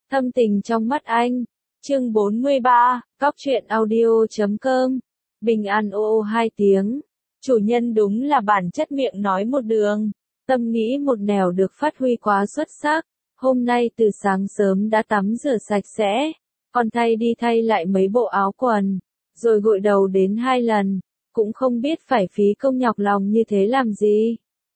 Thâm tình trong mắt anh. Chương 43, Góc truyện audio.com. Bình an ô hai tiếng. Chủ nhân đúng là bản chất miệng nói một đường, tâm nghĩ một nẻo được phát huy quá xuất sắc. Hôm nay từ sáng sớm đã tắm rửa sạch sẽ, còn thay lại mấy bộ áo quần, rồi gội đầu đến 2 lần, cũng không biết phải phí công nhọc lòng như thế làm gì.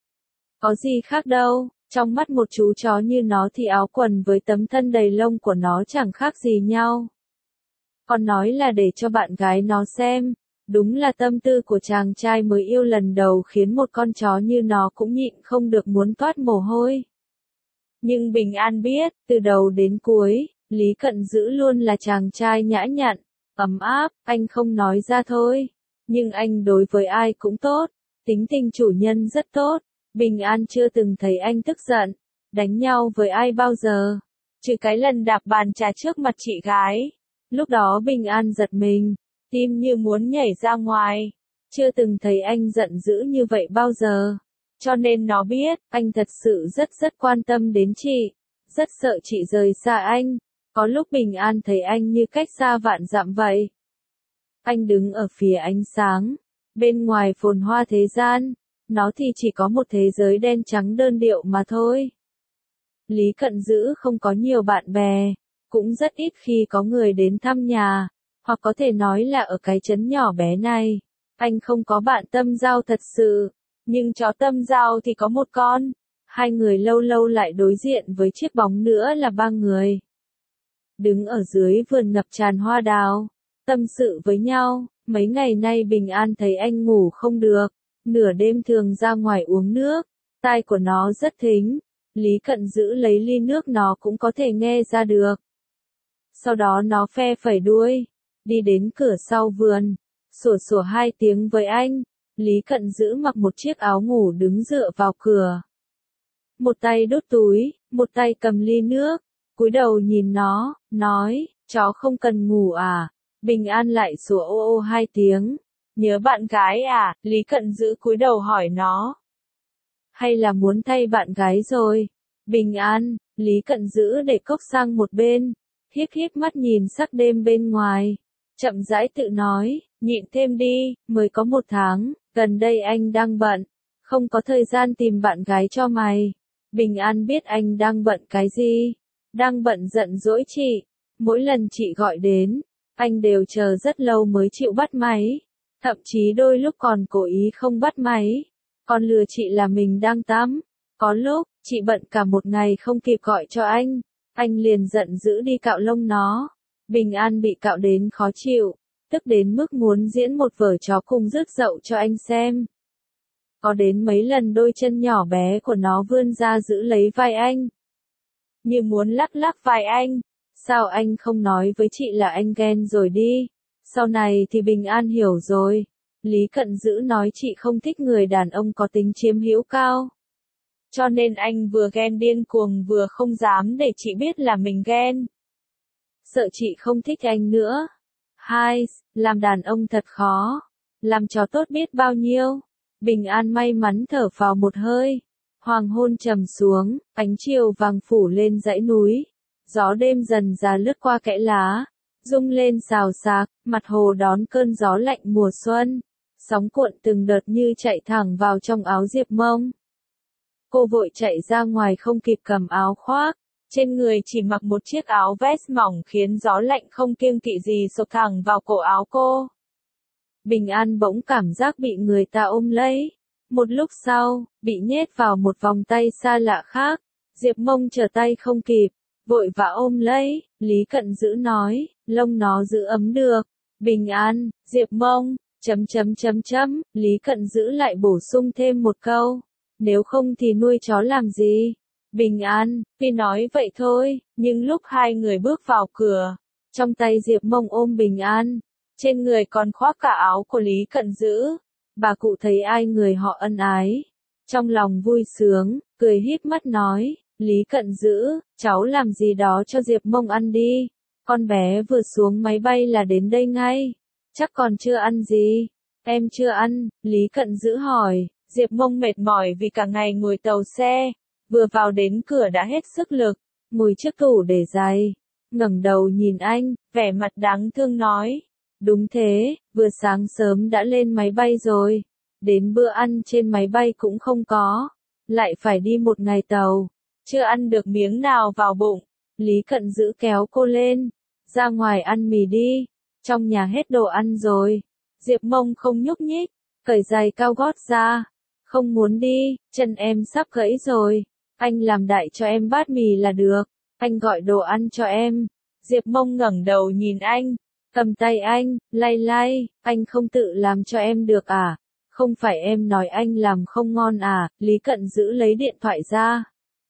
Có gì khác đâu, trong mắt một chú chó như nó thì áo quần với tấm thân đầy lông của nó chẳng khác gì nhau. Còn nói là để cho bạn gái nó xem, đúng là tâm tư của chàng trai mới yêu lần đầu khiến một con chó như nó cũng nhịn không được muốn toát mồ hôi. Nhưng Bình An biết, từ đầu đến cuối, Lý Cận Dữ luôn là chàng trai nhã nhặn, ấm áp, anh không nói ra thôi. Nhưng anh đối với ai cũng tốt, tính tình chủ nhân rất tốt. Bình An chưa từng thấy anh tức giận, đánh nhau với ai bao giờ, trừ cái lần đạp bàn trà trước mặt chị gái. Lúc đó Bình An giật mình, tim như muốn nhảy ra ngoài, chưa từng thấy anh giận dữ như vậy bao giờ. Cho nên nó biết, anh thật sự rất quan tâm đến chị, rất sợ chị rời xa anh. Có lúc Bình An thấy anh như cách xa vạn dặm vậy. Anh đứng ở phía ánh sáng, bên ngoài phồn hoa thế gian, nó thì chỉ có một thế giới đen trắng đơn điệu mà thôi. Lý Cận Dữ không có nhiều bạn bè, cũng rất ít khi có người đến thăm nhà, hoặc có thể nói là ở cái trấn nhỏ bé này, anh không có bạn tâm giao thật sự, nhưng chó tâm giao thì có một con. Hai người lâu lâu lại đối diện với chiếc bóng nữa là 3 người. Đứng ở dưới vườn ngập tràn hoa đào, tâm sự với nhau. Mấy ngày nay Bình An thấy anh ngủ không được, nửa đêm thường ra ngoài uống nước, tai của nó rất thính. Lý Cận Dữ lấy ly nước nó cũng có thể nghe ra được. Sau đó nó phe phẩy đuôi, đi đến cửa sau vườn, sủa 2 tiếng với anh. Lý Cận Dữ mặc một chiếc áo ngủ đứng dựa vào cửa. Một tay đút túi, một tay cầm ly nước, cúi đầu nhìn nó, nói, chó không cần ngủ à? Bình An lại sủa ô 2 tiếng. Nhớ bạn gái à? Lý Cận Dữ cúi đầu hỏi nó. Hay là muốn thay bạn gái rồi? Bình An, Lý Cận Dữ để cốc sang một bên, híp mắt nhìn sắc đêm bên ngoài, chậm rãi tự nói, nhịn thêm đi, mới có 1 tháng, gần đây anh đang bận, không có thời gian tìm bạn gái cho mày. Bình An biết anh đang bận cái gì, đang bận giận dỗi chị, mỗi lần chị gọi đến, anh đều chờ rất lâu mới chịu bắt máy, thậm chí đôi lúc còn cố ý không bắt máy, còn lừa chị là mình đang tắm. Có lúc, chị bận cả một ngày không kịp gọi cho anh liền giận dữ đi cạo lông nó. Bình An bị cạo đến khó chịu, tức đến mức muốn diễn một vở chó cùng rước dậu cho anh xem. Có đến mấy lần đôi chân nhỏ bé của nó vươn ra giữ lấy vai anh, như muốn lắc vai anh. Sao anh không nói với chị là anh ghen rồi đi? Sau này thì Bình An hiểu rồi. Lý Cận Dữ nói chị không thích người đàn ông có tính chiếm hữu cao. Cho nên anh vừa ghen điên cuồng vừa không dám để chị biết là mình ghen. Sợ chị không thích anh nữa. 2. Làm đàn ông thật khó. Làm chó tốt biết bao nhiêu. Bình An may mắn thở phào một hơi. Hoàng hôn trầm xuống, ánh chiều vàng phủ lên dãy núi. Gió đêm dần già lướt qua kẽ lá, rung lên xào xạc, mặt hồ đón cơn gió lạnh mùa xuân. Sóng cuộn từng đợt như chạy thẳng vào trong áo Diệp Mông. Cô vội chạy ra ngoài không kịp cầm áo khoác, trên người chỉ mặc một chiếc áo vest mỏng khiến gió lạnh không kiêng kỵ gì xộc thẳng vào cổ áo cô. Bình An bỗng cảm giác bị người ta ôm lấy. Một lúc sau, bị nhét vào một vòng tay xa lạ khác. Diệp Mông trở tay không kịp, vội vã ôm lấy. Lý Cận Dữ nói, lông nó giữ ấm được. Bình An, Diệp Mông, Lý Cận Dữ lại bổ sung thêm một câu. Nếu không thì nuôi chó làm gì? Bình An, tuy nói vậy thôi, nhưng lúc hai người bước vào cửa, trong tay Diệp Mông ôm Bình An, trên người còn khoác cả áo của Lý Cận Dữ. Bà cụ thấy ai người họ ân ái, trong lòng vui sướng, cười híp mắt nói, Lý Cận Dữ, cháu làm gì đó cho Diệp Mông ăn đi. Con bé vừa xuống máy bay là đến đây ngay, chắc còn chưa ăn gì. Em chưa ăn, Lý Cận Dữ hỏi. Diệp Mông mệt mỏi vì cả ngày ngồi tàu xe, vừa vào đến cửa đã hết sức lực, ngồi trước tủ để giày, ngẩng đầu nhìn anh, vẻ mặt đáng thương nói. Đúng thế, vừa sáng sớm đã lên máy bay rồi. Đến bữa ăn trên máy bay cũng không có. Lại phải đi một ngày tàu. Chưa ăn được miếng nào vào bụng. Lý Cận Dữ kéo cô lên. Ra ngoài ăn mì đi. Trong nhà hết đồ ăn rồi. Diệp Mông không nhúc nhích. Cởi giày cao gót ra. Không muốn đi, chân em sắp gãy rồi. Anh làm đại cho em bát mì là được. Anh gọi đồ ăn cho em. Diệp Mông ngẩng đầu nhìn anh. Cầm tay anh, lay lay, anh không tự làm cho em được à? Không phải em nói anh làm không ngon à? Lý Cận Dữ lấy điện thoại ra.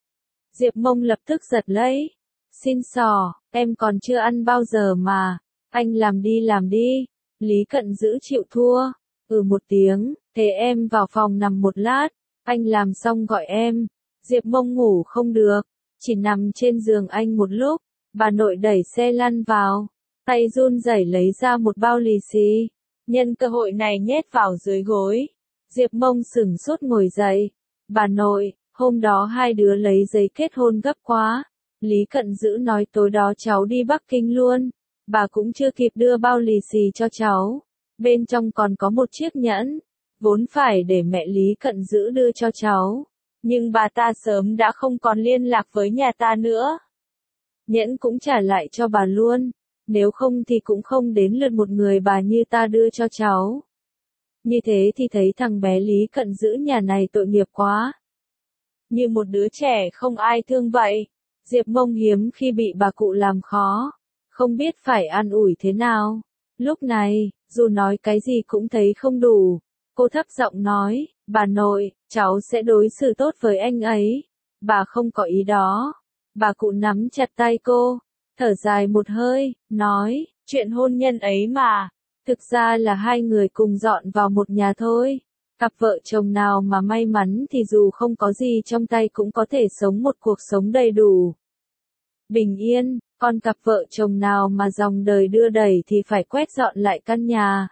Diệp Mông lập tức giật lấy. Xin xỏ, em còn chưa ăn bao giờ mà. Anh làm đi. Lý Cận Dữ chịu thua. Một tiếng, thế em vào phòng nằm một lát. Anh làm xong gọi em. Diệp Mông ngủ không được. Chỉ nằm trên giường anh một lúc. Bà nội đẩy xe lăn vào. Tay run rẩy lấy ra một bao lì xì. Nhân cơ hội này nhét vào dưới gối. Diệp Mông sửng sốt ngồi dậy. Bà nội, hôm đó hai đứa lấy giấy kết hôn gấp quá. Lý Cận Dữ nói tối đó cháu đi Bắc Kinh luôn. Bà cũng chưa kịp đưa bao lì xì cho cháu. Bên trong còn có một chiếc nhẫn. Vốn phải để mẹ Lý Cận Dữ đưa cho cháu. Nhưng bà ta sớm đã không còn liên lạc với nhà ta nữa. Nhẫn cũng trả lại cho bà luôn. Nếu không thì cũng không đến lượt một người bà như ta đưa cho cháu. Như thế thì thấy thằng bé Lý Cận Dữ nhà này tội nghiệp quá. Như một đứa trẻ không ai thương vậy. Diệp Mông hiếm khi bị bà cụ làm khó. Không biết phải an ủi thế nào. Lúc này, dù nói cái gì cũng thấy không đủ. Cô thấp giọng nói, bà nội, cháu sẽ đối xử tốt với anh ấy. Bà không có ý đó. Bà cụ nắm chặt tay cô. Thở dài một hơi, nói, chuyện hôn nhân ấy mà, thực ra là hai người cùng dọn vào một nhà thôi. Cặp vợ chồng nào mà may mắn thì dù không có gì trong tay cũng có thể sống một cuộc sống đầy đủ. Bình yên, còn cặp vợ chồng nào mà dòng đời đưa đẩy thì phải quét dọn lại căn nhà.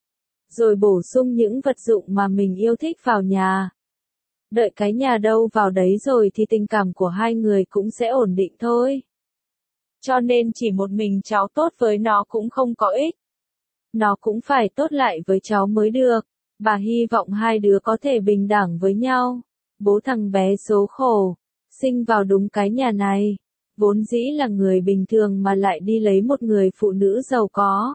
Rồi bổ sung những vật dụng mà mình yêu thích vào nhà. Đợi cái nhà đâu vào đấy rồi thì tình cảm của hai người cũng sẽ ổn định thôi. Cho nên chỉ một mình cháu tốt với nó cũng không có ích. Nó cũng phải tốt lại với cháu mới được. Bà hy vọng hai đứa có thể bình đẳng với nhau. Bố thằng bé số khổ. Sinh vào đúng cái nhà này. Vốn dĩ là người bình thường mà lại đi lấy một người phụ nữ giàu có.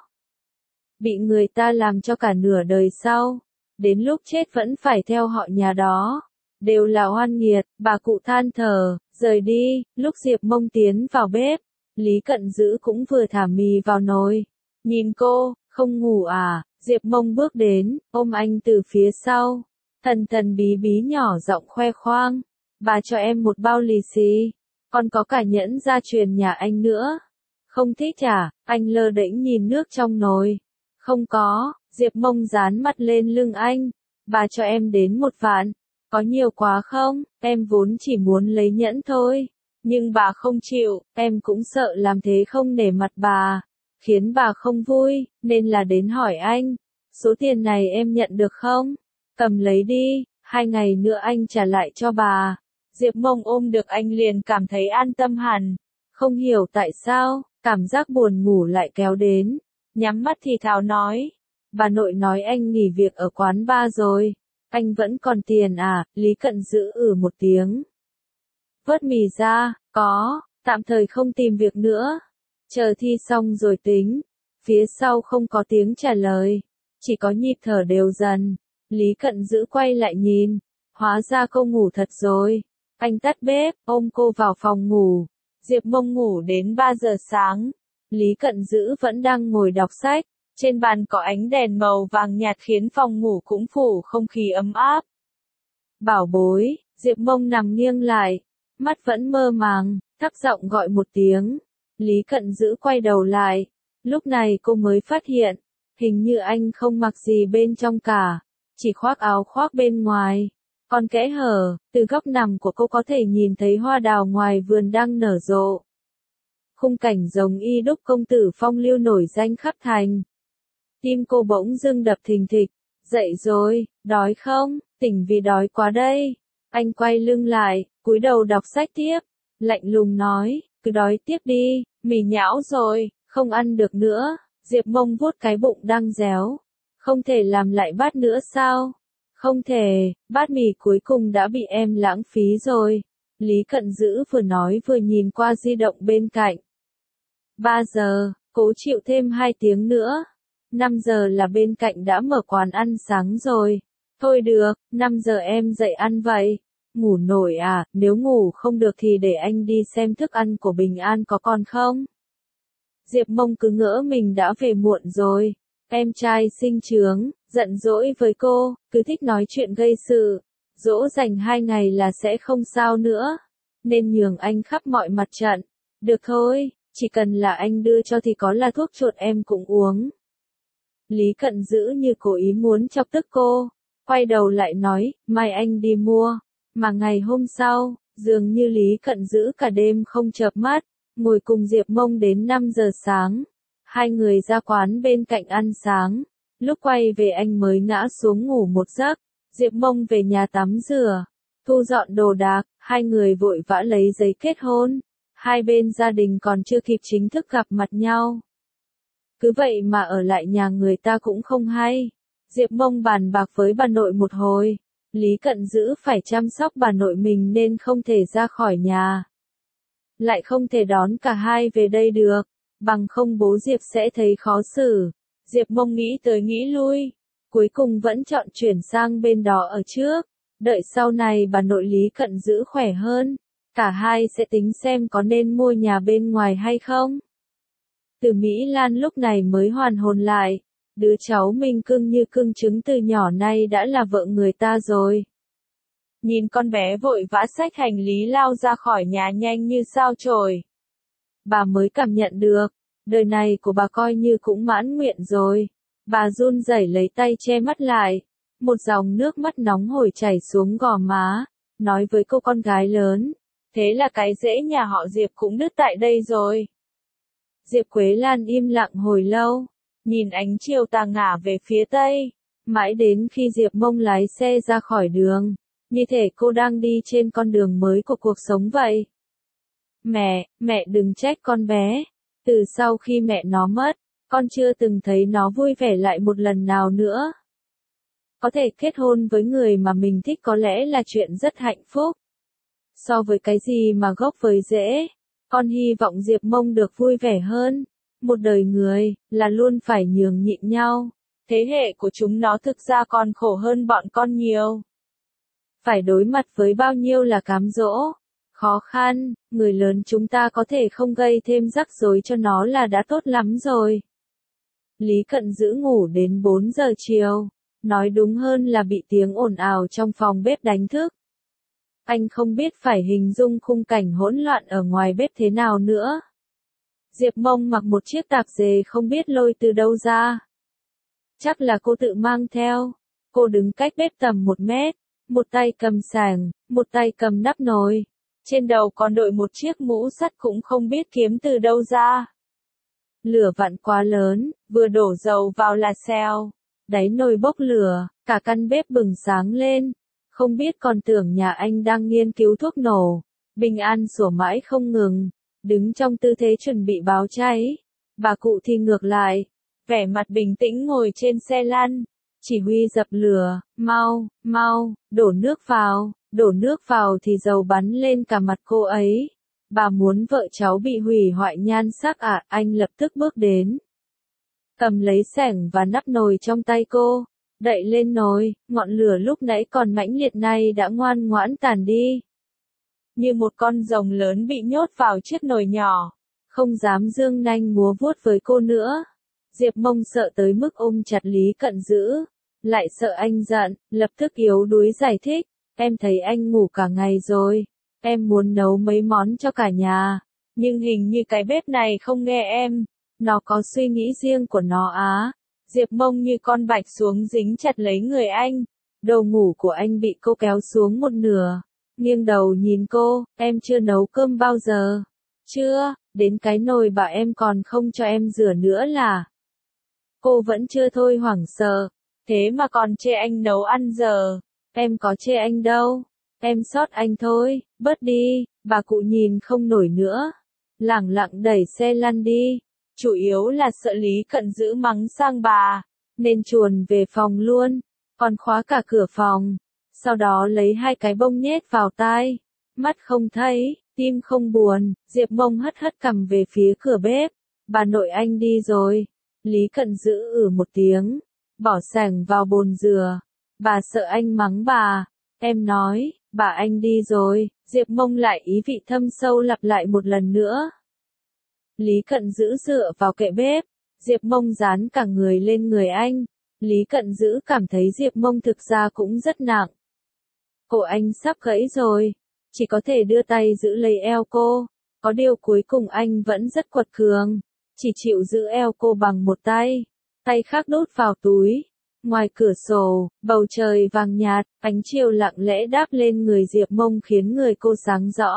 Bị người ta làm cho cả nửa đời sau. Đến lúc chết vẫn phải theo họ nhà đó. Đều là oan nghiệt, bà cụ than thở, rời đi. Lúc Diệp Mông tiến vào bếp. Lý Cận Dữ cũng vừa thả mì vào nồi. Nhìn cô, không ngủ à? Diệp Mông bước đến, ôm anh từ phía sau. Thần thần bí bí nhỏ giọng khoe khoang. Bà cho em một bao lì xì. Còn có cả nhẫn gia truyền nhà anh nữa. Không thích à? Anh lơ đễnh nhìn nước trong nồi. Không có. Diệp Mông dán mặt lên lưng anh. Bà cho em đến 1 vạn. Có nhiều quá không? Em vốn chỉ muốn lấy nhẫn thôi. Nhưng bà không chịu, em cũng sợ làm thế không nể mặt bà, khiến bà không vui, nên là đến hỏi anh. Số tiền này em nhận được không? Cầm lấy đi, 2 ngày nữa anh trả lại cho bà. Diệp Mông ôm được anh liền cảm thấy an tâm hẳn. Không hiểu tại sao, cảm giác buồn ngủ lại kéo đến. Nhắm mắt thì thào nói. Bà nội nói anh nghỉ việc ở quán bar rồi. Anh vẫn còn tiền à? Lý Cận Dữ một tiếng. Vớt mì ra, có, tạm thời không tìm việc nữa. Chờ thi xong rồi tính. Phía sau không có tiếng trả lời. Chỉ có nhịp thở đều dần. Lý Cận Dữ quay lại nhìn. Hóa ra cô ngủ thật rồi. Anh tắt bếp, ôm cô vào phòng ngủ. Diệp Mông ngủ đến 3 giờ sáng. Lý Cận Dữ vẫn đang ngồi đọc sách. Trên bàn có ánh đèn màu vàng nhạt khiến phòng ngủ cũng phủ không khí ấm áp. Bảo bối, Diệp Mông nằm nghiêng lại. Mắt vẫn mơ màng, thấp giọng gọi một tiếng. Lý Cận Dữ quay đầu lại. Lúc này cô mới phát hiện. Hình như anh không mặc gì bên trong cả. Chỉ khoác áo khoác bên ngoài. Còn kẽ hở, từ góc nằm của cô có thể nhìn thấy hoa đào ngoài vườn đang nở rộ. Khung cảnh giống y đúc công tử phong lưu nổi danh khắp thành. Tim cô bỗng dưng đập thình thịch. Dậy rồi, đói không? Tỉnh vì đói quá đây. Anh quay lưng lại, cúi đầu đọc sách tiếp. Lạnh lùng nói, cứ đói tiếp đi, mì nhão rồi, không ăn được nữa. Diệp Mông vuốt cái bụng đang réo. Không thể làm lại bát nữa sao? Không thể, bát mì cuối cùng đã bị em lãng phí rồi. Lý Cận Dữ vừa nói vừa nhìn qua di động bên cạnh. 3 giờ, cố chịu thêm 2 tiếng nữa. 5 giờ là bên cạnh đã mở quán ăn sáng rồi. Thôi được, 5 giờ em dậy ăn vậy. Ngủ nổi à, nếu ngủ không được thì để anh đi xem thức ăn của Bình An có còn không? Diệp Mông cứ ngỡ mình đã về muộn rồi. Em trai sinh chướng, giận dỗi với cô, cứ thích nói chuyện gây sự. Dỗ dành 2 ngày là sẽ không sao nữa. Nên nhường anh khắp mọi mặt trận. Được thôi, chỉ cần là anh đưa cho thì có là thuốc chuột em cũng uống. Lý Cận Dữ như cố ý muốn chọc tức cô. Quay đầu lại nói, mai anh đi mua. Mà ngày hôm sau, dường như Lý Cận Dữ cả đêm không chợp mắt, ngồi cùng Diệp Mông đến 5 giờ sáng. Hai người ra quán bên cạnh ăn sáng. Lúc quay về anh mới ngã xuống ngủ một giấc. Diệp Mông về nhà tắm rửa, thu dọn đồ đạc, hai người vội vã lấy giấy kết hôn. Hai bên gia đình còn chưa kịp chính thức gặp mặt nhau. Cứ vậy mà ở lại nhà người ta cũng không hay. Diệp Mông bàn bạc với bà nội một hồi. Lý Cận Dữ phải chăm sóc bà nội mình nên không thể ra khỏi nhà. Lại không thể đón cả hai về đây được, bằng không bố Diệp sẽ thấy khó xử. Diệp Mông nghĩ tới nghĩ lui, cuối cùng vẫn chọn chuyển sang bên đó ở trước. Đợi sau này bà nội Lý Cận Dữ khỏe hơn, cả hai sẽ tính xem có nên mua nhà bên ngoài hay không. Từ Mỹ Lan lúc này mới hoàn hồn lại. Đứa cháu mình cưng như cưng trứng từ nhỏ nay đã là vợ người ta rồi. Nhìn con bé vội vã xách hành lý lao ra khỏi nhà nhanh như sao chổi. Bà mới cảm nhận được, đời này của bà coi như cũng mãn nguyện rồi. Bà run rẩy lấy tay che mắt lại. Một dòng nước mắt nóng hổi chảy xuống gò má, nói với cô con gái lớn. Thế là cái rễ nhà họ Diệp cũng đứt tại đây rồi. Diệp Quế Lan im lặng hồi lâu. Nhìn ánh chiều tà ngả về phía tây, mãi đến khi Diệp Mông lái xe ra khỏi đường, như thể cô đang đi trên con đường mới của cuộc sống vậy. Mẹ đừng trách con bé, từ sau khi mẹ nó mất, con chưa từng thấy nó vui vẻ lại một lần nào nữa. Có thể kết hôn với người mà mình thích có lẽ là chuyện rất hạnh phúc. So với cái gì mà gốc với rễ, con hy vọng Diệp Mông được vui vẻ hơn. Một đời người, là luôn phải nhường nhịn nhau. Thế hệ của chúng nó thực ra còn khổ hơn bọn con nhiều. Phải đối mặt với bao nhiêu là cám dỗ, khó khăn, người lớn chúng ta có thể không gây thêm rắc rối cho nó là đã tốt lắm rồi. Lý Cận Dữ ngủ đến 4 giờ chiều, nói đúng hơn là bị tiếng ồn ào trong phòng bếp đánh thức. Anh không biết phải hình dung khung cảnh hỗn loạn ở ngoài bếp thế nào nữa. Diệp Mông mặc một chiếc tạp dề không biết lôi từ đâu ra. Chắc là cô tự mang theo. Cô đứng cách bếp tầm 1 mét, một tay cầm sàng, một tay cầm nắp nồi. Trên đầu còn đội một chiếc mũ sắt cũng không biết kiếm từ đâu ra. Lửa vặn quá lớn, vừa đổ dầu vào là xèo. Đáy nồi bốc lửa, cả căn bếp bừng sáng lên. Không biết còn tưởng nhà anh đang nghiên cứu thuốc nổ. Bình An sủa mãi không ngừng. Đứng trong tư thế chuẩn bị báo cháy. Bà cụ thì ngược lại, vẻ mặt bình tĩnh ngồi trên xe lăn, chỉ huy dập lửa, mau, đổ nước vào thì dầu bắn lên cả mặt cô ấy. Bà muốn vợ cháu bị hủy hoại nhan sắc à? Anh lập tức bước đến, cầm lấy xẻng và nắp nồi trong tay cô, đậy lên nồi, ngọn lửa lúc nãy còn mãnh liệt này đã ngoan ngoãn tàn đi. Như một con rồng lớn bị nhốt vào chiếc nồi nhỏ, không dám dương nanh múa vuốt với cô nữa. Diệp Mông sợ tới mức ôm chặt Lý Cận Dữ, lại sợ anh giận, lập tức yếu đuối giải thích, em thấy anh ngủ cả ngày rồi, em muốn nấu mấy món cho cả nhà, nhưng hình như cái bếp này không nghe em, nó có suy nghĩ riêng của nó á. Diệp Mông như con bạch xuống dính chặt lấy người anh, đầu ngủ của anh bị cô kéo xuống một nửa. Nghiêng đầu nhìn cô, em chưa nấu cơm bao giờ. Chưa, đến cái nồi bà em còn không cho em rửa nữa là. Cô vẫn chưa thôi hoảng sợ, thế mà còn chê anh nấu ăn giờ. Em có chê anh đâu, em sót anh thôi, bớt đi, bà cụ nhìn không nổi nữa. lẳng lặng đẩy xe lăn đi. Chủ yếu là sợ Lý Cận Dữ mắng sang bà, nên chuồn về phòng luôn, còn khóa cả cửa phòng. Sau đó lấy 2 cái bông nhét vào tai. Mắt không thấy, tim không buồn, Diệp Mông hất hất cằm về phía cửa bếp. Bà nội anh đi rồi. Lý Cận Dữ một tiếng, bỏ sành vào bồn dừa. Bà sợ anh mắng bà. Em nói, bà anh đi rồi. Diệp Mông lại ý vị thâm sâu lặp lại một lần nữa. Lý Cận Dữ dựa vào kệ bếp. Diệp Mông dán cả người lên người anh. Lý Cận Dữ cảm thấy Diệp Mông thực ra cũng rất nặng. Cổ anh sắp gãy rồi. Chỉ có thể đưa tay giữ lấy eo cô. Có điều cuối cùng anh vẫn rất quật cường. Chỉ chịu giữ eo cô bằng một tay. Tay khác đút vào túi. Ngoài cửa sổ, bầu trời vàng nhạt, ánh chiều lặng lẽ đáp lên người Diệp Mông khiến người cô sáng rõ.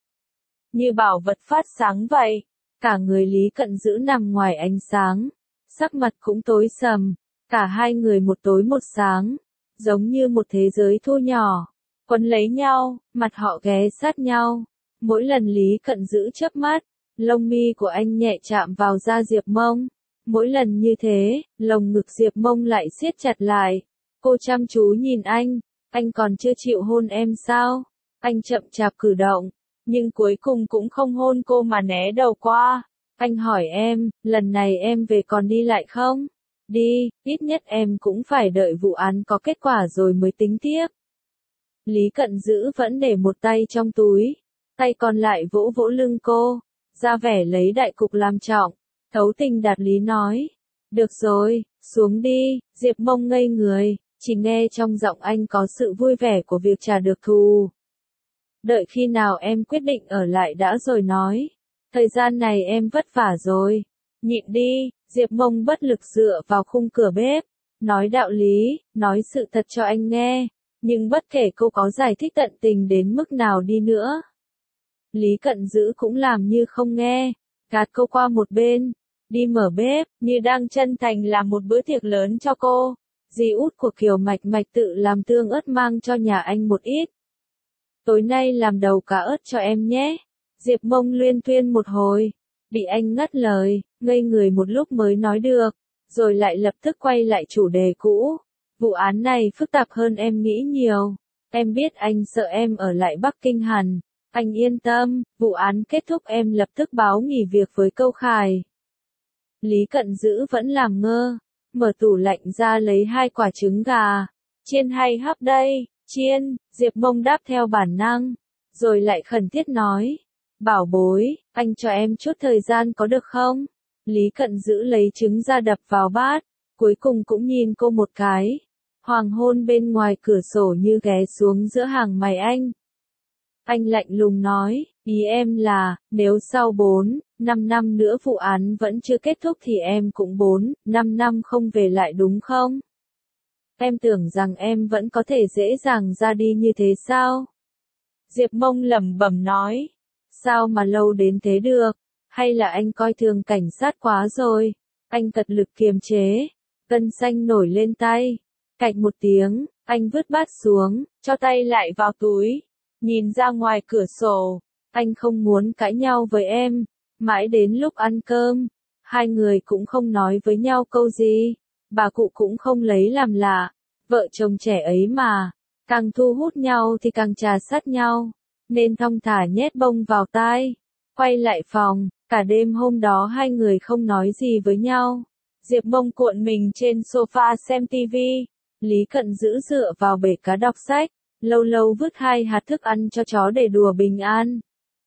Như bảo vật phát sáng vậy. Cả người Lý Cận Dữ nằm ngoài ánh sáng. Sắc mặt cũng tối sầm. Cả hai người một tối một sáng. Giống như một thế giới thu nhỏ. Quấn lấy nhau, mặt họ ghé sát nhau. Mỗi lần Lý Cận Dữ chớp mắt, lông mi của anh nhẹ chạm vào da Diệp Mông. Mỗi lần như thế, lồng ngực Diệp Mông lại siết chặt lại. Cô chăm chú nhìn anh còn chưa chịu hôn em sao? Anh chậm chạp cử động, nhưng cuối cùng cũng không hôn cô mà né đầu qua. Anh hỏi em, lần này em về còn đi lại không? Đi, ít nhất em cũng phải đợi vụ án có kết quả rồi mới tính tiếp. Lý Cận Dữ vẫn để một tay trong túi, tay còn lại vỗ vỗ lưng cô, ra vẻ lấy đại cục làm trọng. Thấu tình đạt lý nói. Được rồi, xuống đi. Diệp Mông ngây người, chỉ nghe trong giọng anh có sự vui vẻ của việc trả được thù. Đợi khi nào em quyết định ở lại đã rồi nói. Thời gian này em vất vả rồi. Nhịn đi. Diệp Mông bất lực dựa vào khung cửa bếp. Nói đạo lý, nói sự thật cho anh nghe. Nhưng bất kể cô có giải thích tận tình đến mức nào đi nữa, Lý Cận Dữ cũng làm như không nghe, gạt cô qua một bên, đi mở bếp, như đang chân thành làm một bữa tiệc lớn cho cô. Dì út của Kiều Mạch Mạch tự làm tương ớt mang cho nhà anh một ít. Tối nay làm đầu cá ớt cho em nhé. Diệp Mông luyên thuyên một hồi, bị anh ngắt lời, ngây người một lúc mới nói được, rồi lại lập tức quay lại chủ đề cũ. Vụ án này phức tạp hơn em nghĩ nhiều. Em biết anh sợ em ở lại Bắc Kinh hẳn. Anh yên tâm, vụ án kết thúc em lập tức báo nghỉ việc với Câu Khải. Lý Cận Dữ vẫn làm ngơ, mở tủ lạnh ra lấy 2 quả trứng gà. Chiên hay hấp đây? Chiên. Diệp Mông đáp theo bản năng, rồi lại khẩn thiết nói. Bảo bối, anh cho em chút thời gian có được không? Lý Cận Dữ lấy trứng ra đập vào bát, cuối cùng cũng nhìn cô một cái. Hoàng hôn bên ngoài cửa sổ như ghé xuống giữa hàng mày anh. Anh lạnh lùng nói, ý em là, nếu sau 4-5 năm nữa vụ án vẫn chưa kết thúc thì em cũng 4-5 năm không về lại đúng không? Em tưởng rằng em vẫn có thể dễ dàng ra đi như thế sao? Diệp Mông lẩm bẩm nói, sao mà lâu đến thế được? Hay là anh coi thường cảnh sát quá rồi? Anh cật lực kiềm chế, gân xanh nổi lên tay. Cạch một tiếng, anh vứt bát xuống, cho tay lại vào túi. Nhìn ra ngoài cửa sổ, anh không muốn cãi nhau với em. Mãi đến lúc ăn cơm, hai người cũng không nói với nhau câu gì. Bà cụ cũng không lấy làm lạ. Vợ chồng trẻ ấy mà, càng thu hút nhau thì càng trà sát nhau. Nên thong thả nhét bông vào tai. Quay lại phòng, cả đêm hôm đó hai người không nói gì với nhau. Diệp Mông cuộn mình trên sofa xem tivi. Lý Cận Dữ dựa vào bể cá đọc sách, lâu lâu vứt 2 hạt thức ăn cho chó để đùa bình an.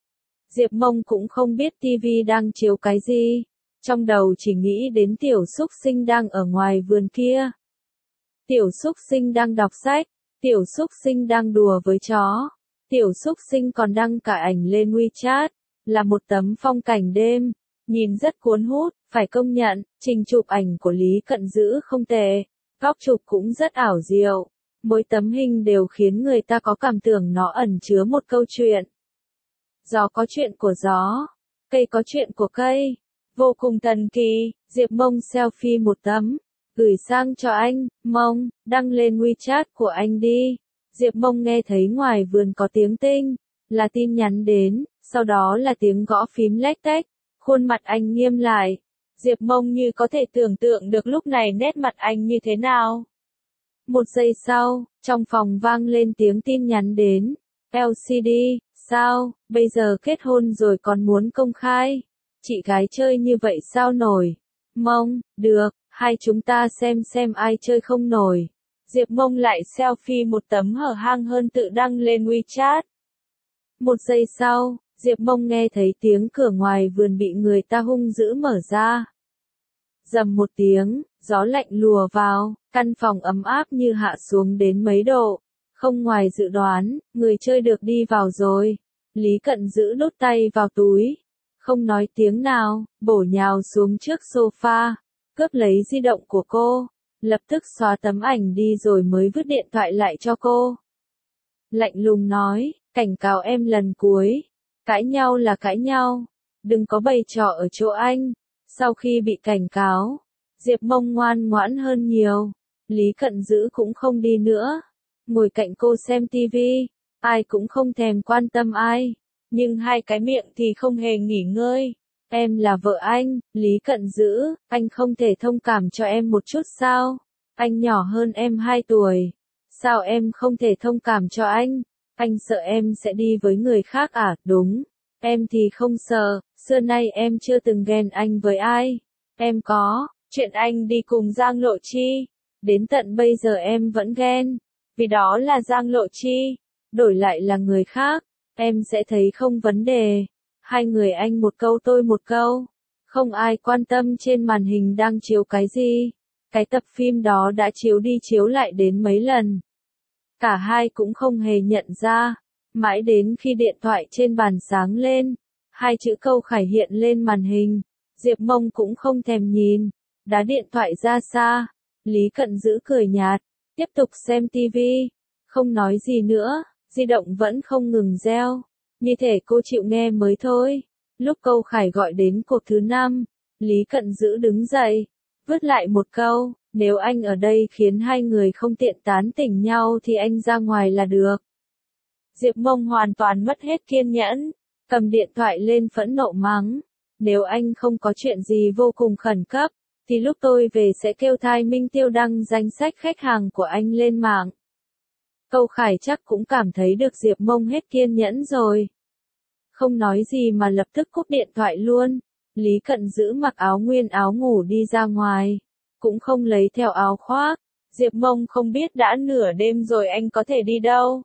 Diệp Mông cũng không biết tivi đang chiếu cái gì, trong đầu chỉ nghĩ đến tiểu súc sinh đang ở ngoài vườn kia. Tiểu súc sinh đang đọc sách, tiểu súc sinh đang đùa với chó, tiểu súc sinh còn đăng cả ảnh lên WeChat, là một tấm phong cảnh đêm, nhìn rất cuốn hút, phải công nhận, trình chụp ảnh của Lý Cận Dữ không tệ. Góc chụp cũng rất ảo diệu, mỗi tấm hình đều khiến người ta có cảm tưởng nó ẩn chứa một câu chuyện. Gió có chuyện của gió, cây có chuyện của cây, vô cùng thần kỳ. Diệp Mông selfie một tấm, gửi sang cho anh. Mông, đăng lên WeChat của anh đi. Diệp Mông nghe thấy ngoài vườn có tiếng tinh, là tin nhắn đến, Sau đó là tiếng gõ phím lách tách, khuôn mặt anh nghiêm lại. Diệp Mông như có thể tưởng tượng được lúc này nét mặt anh như thế nào. Một giây sau, trong phòng vang lên tiếng tin nhắn đến. LCD, sao, bây giờ kết hôn rồi còn muốn công khai? Chị gái chơi như vậy sao nổi? Mông, được, hai chúng ta xem ai chơi không nổi. Diệp Mông lại selfie một tấm hở hang hơn tự đăng lên WeChat. Một giây sau, Diệp Mông nghe thấy tiếng cửa ngoài vườn bị người ta hung dữ mở ra. Rầm một tiếng, gió lạnh lùa vào, căn phòng ấm áp như hạ xuống đến mấy độ. Không ngoài dự đoán, người chơi được đi vào rồi. Lý Cận Dữ đút tay vào túi. Không nói tiếng nào, bổ nhào xuống trước sofa, cướp lấy di động của cô. Lập tức xóa tấm ảnh đi rồi mới vứt điện thoại lại cho cô. Lạnh lùng nói, cảnh cáo em lần cuối. Cãi nhau là cãi nhau. Đừng có bày trò ở chỗ anh. Sau khi bị cảnh cáo, Diệp Mông ngoan ngoãn hơn nhiều. Lý Cận Dữ cũng không đi nữa. Ngồi cạnh cô xem tivi, ai cũng không thèm quan tâm ai. Nhưng hai cái miệng thì không hề nghỉ ngơi. Em là vợ anh, Lý Cận Dữ, anh không thể thông cảm cho em một chút sao? Anh nhỏ hơn em 2 tuổi. Sao em không thể thông cảm cho anh? Anh sợ em sẽ đi với người khác à? Đúng. Em thì không sợ, xưa nay em chưa từng ghen anh với ai. Em có, chuyện anh đi cùng Giang Lộ Chi. Đến tận bây giờ em vẫn ghen. Vì đó là Giang Lộ Chi. Đổi lại là người khác, em sẽ thấy không vấn đề. Hai người anh một câu tôi một câu. Không ai quan tâm trên màn hình đang chiếu cái gì. Cái tập phim đó đã chiếu đi chiếu lại đến mấy lần. Cả hai cũng không hề nhận ra. Mãi đến khi điện thoại trên bàn sáng lên, hai chữ Câu Khải hiện lên màn hình. Diệp Mông cũng không thèm nhìn, đá điện thoại ra xa. Lý Cận Dữ cười nhạt, tiếp tục xem tivi. Không nói gì nữa, di động vẫn không ngừng reo. Như thể cô chịu nghe mới thôi. Lúc Câu Khải gọi đến cuộc thứ 5, Lý Cận Dữ đứng dậy, vứt lại một câu, nếu anh ở đây khiến hai người không tiện tán tỉnh nhau thì anh ra ngoài là được. Diệp Mông hoàn toàn mất hết kiên nhẫn, cầm điện thoại lên phẫn nộ mắng. Nếu anh không có chuyện gì vô cùng khẩn cấp, thì lúc tôi về sẽ kêu Thai Minh Tiêu đăng danh sách khách hàng của anh lên mạng. Câu Khải chắc cũng cảm thấy được Diệp Mông hết kiên nhẫn rồi. Không nói gì mà lập tức cúp điện thoại luôn. Lý Cận Dữ mặc áo nguyên áo ngủ đi ra ngoài. Cũng không lấy theo áo khoác. Diệp Mông không biết đã nửa đêm rồi anh có thể đi đâu.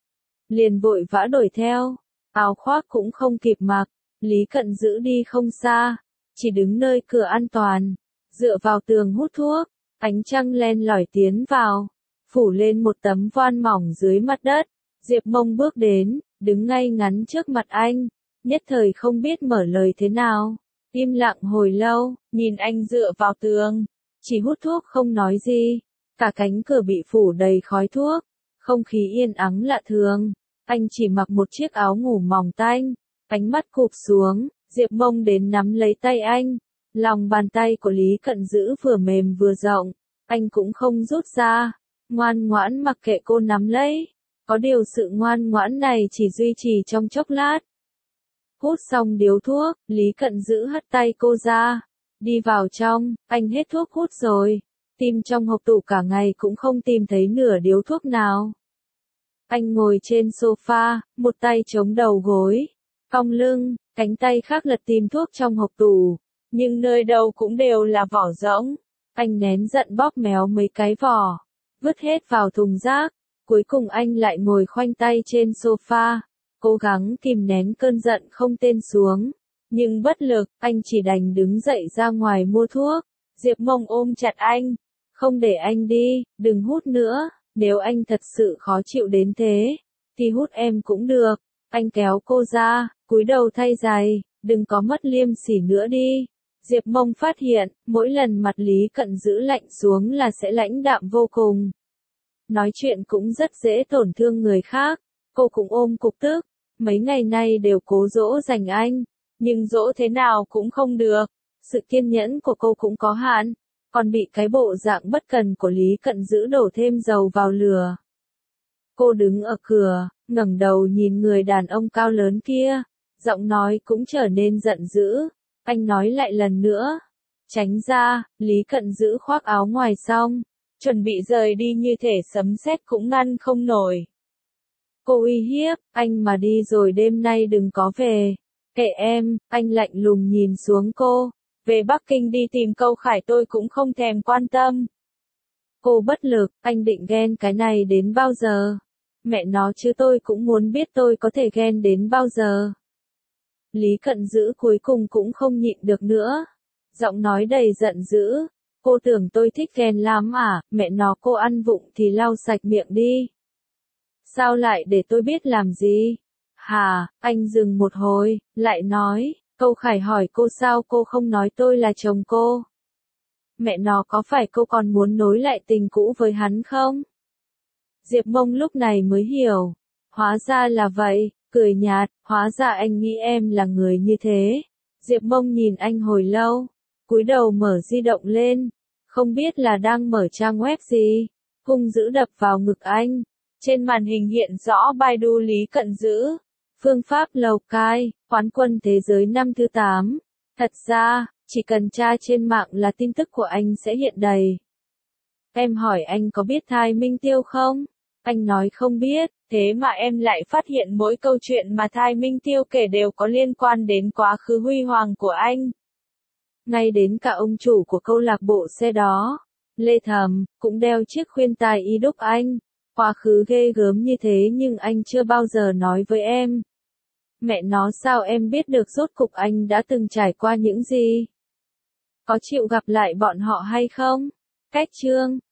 Liền vội vã đổi theo. Áo khoác cũng không kịp mặc. Lý Cận Dữ đi không xa. Chỉ đứng nơi cửa an toàn. Dựa vào tường hút thuốc. Ánh trăng len lỏi tiến vào. Phủ lên một tấm voan mỏng dưới mặt đất. Diệp Mông bước đến, đứng ngay ngắn trước mặt anh. Nhất thời không biết mở lời thế nào. Im lặng hồi lâu, nhìn anh dựa vào tường. Chỉ hút thuốc không nói gì. Cả cánh cửa bị phủ đầy khói thuốc. Không khí yên ắng lạ thường. Anh chỉ mặc một chiếc áo ngủ mỏng tanh. Ánh mắt cụp xuống, Diệp Mông đến nắm lấy tay anh. Lòng bàn tay của Lý Cận Dữ vừa mềm vừa rộng. Anh cũng không rút ra. Ngoan ngoãn mặc kệ cô nắm lấy. Có điều sự ngoan ngoãn này chỉ duy trì trong chốc lát. Hút xong điếu thuốc, Lý Cận Dữ hất tay cô ra. Đi vào trong, anh hết thuốc hút rồi. Tìm trong hộp tủ cả ngày cũng không tìm thấy nửa điếu thuốc nào. Anh ngồi trên sofa, một tay chống đầu gối, cong lưng, cánh tay khác lật tìm thuốc trong hộp tủ. Nhưng nơi đâu cũng đều là vỏ rỗng. Anh nén giận bóp méo mấy cái vỏ, vứt hết vào thùng rác. Cuối cùng anh lại ngồi khoanh tay trên sofa, cố gắng kìm nén cơn giận không tên xuống. Nhưng bất lực, anh chỉ đành đứng dậy ra ngoài mua thuốc. Diệp Mông ôm chặt anh. Không để anh đi, đừng hút nữa. Nếu anh thật sự khó chịu đến thế, thì hút em cũng được. Anh kéo cô ra, cúi đầu thay giày, đừng có mất liêm sỉ nữa đi. Diệp Mông phát hiện, mỗi lần mặt Lý Cận Dữ lạnh xuống là sẽ lãnh đạm vô cùng. Nói chuyện cũng rất dễ tổn thương người khác. Cô cũng ôm cục tức. Mấy ngày nay đều cố dỗ dành anh. Nhưng dỗ thế nào cũng không được. Sự kiên nhẫn của cô cũng có hạn. Còn bị cái bộ dạng bất cần của Lý Cận Dữ đổ thêm dầu vào lửa. Cô đứng ở cửa, ngẩng đầu nhìn người đàn ông cao lớn kia. Giọng nói cũng trở nên giận dữ. Anh nói lại lần nữa. Tránh ra, Lý Cận giữ khoác áo ngoài xong. Chuẩn bị rời đi như thể sấm sét cũng ngăn không nổi. Cô uy hiếp, anh mà đi rồi đêm nay đừng có về. Kệ em, anh lạnh lùng nhìn xuống cô. Về Bắc Kinh đi tìm Câu Khải tôi cũng không thèm quan tâm. Cô bất lực, anh định ghen cái này đến bao giờ? Mẹ nó chứ tôi cũng muốn biết tôi có thể ghen đến bao giờ. Lý Cận Dữ cuối cùng cũng không nhịn được nữa. Giọng nói đầy giận dữ. Cô tưởng tôi thích ghen lắm à, mẹ nó cô ăn vụng thì lau sạch miệng đi. Sao lại để tôi biết làm gì? Hà, anh dừng một hồi, lại nói, Câu Khải hỏi cô sao cô không nói tôi là chồng cô. Mẹ nó có phải cô còn muốn nối lại tình cũ với hắn không? Diệp Mông lúc này mới hiểu. Hóa ra là vậy, cười nhạt, hóa ra anh nghĩ em là người như thế. Diệp Mông nhìn anh hồi lâu, cúi đầu mở di động lên, không biết là đang mở trang web gì, hung dữ đập vào ngực anh. Trên màn hình hiện rõ Baidu Lý Cận Dữ, phương pháp Lào Cai, quán quân thế giới năm thứ 8. Thật ra, chỉ cần tra trên mạng là tin tức của anh sẽ hiện đầy. Em hỏi anh có biết Thái Minh Tiêu không? Anh nói không biết, thế mà em lại phát hiện mỗi câu chuyện mà Thái Minh Tiêu kể đều có liên quan đến quá khứ huy hoàng của anh. Ngay đến cả ông chủ của câu lạc bộ xe đó, Lê Thầm, cũng đeo chiếc khuyên tai y đúc anh. Quá khứ ghê gớm như thế nhưng anh chưa bao giờ nói với em. Mẹ nó sao em biết được rốt cục anh đã từng trải qua những gì? Có chịu gặp lại bọn họ hay không? Cách chương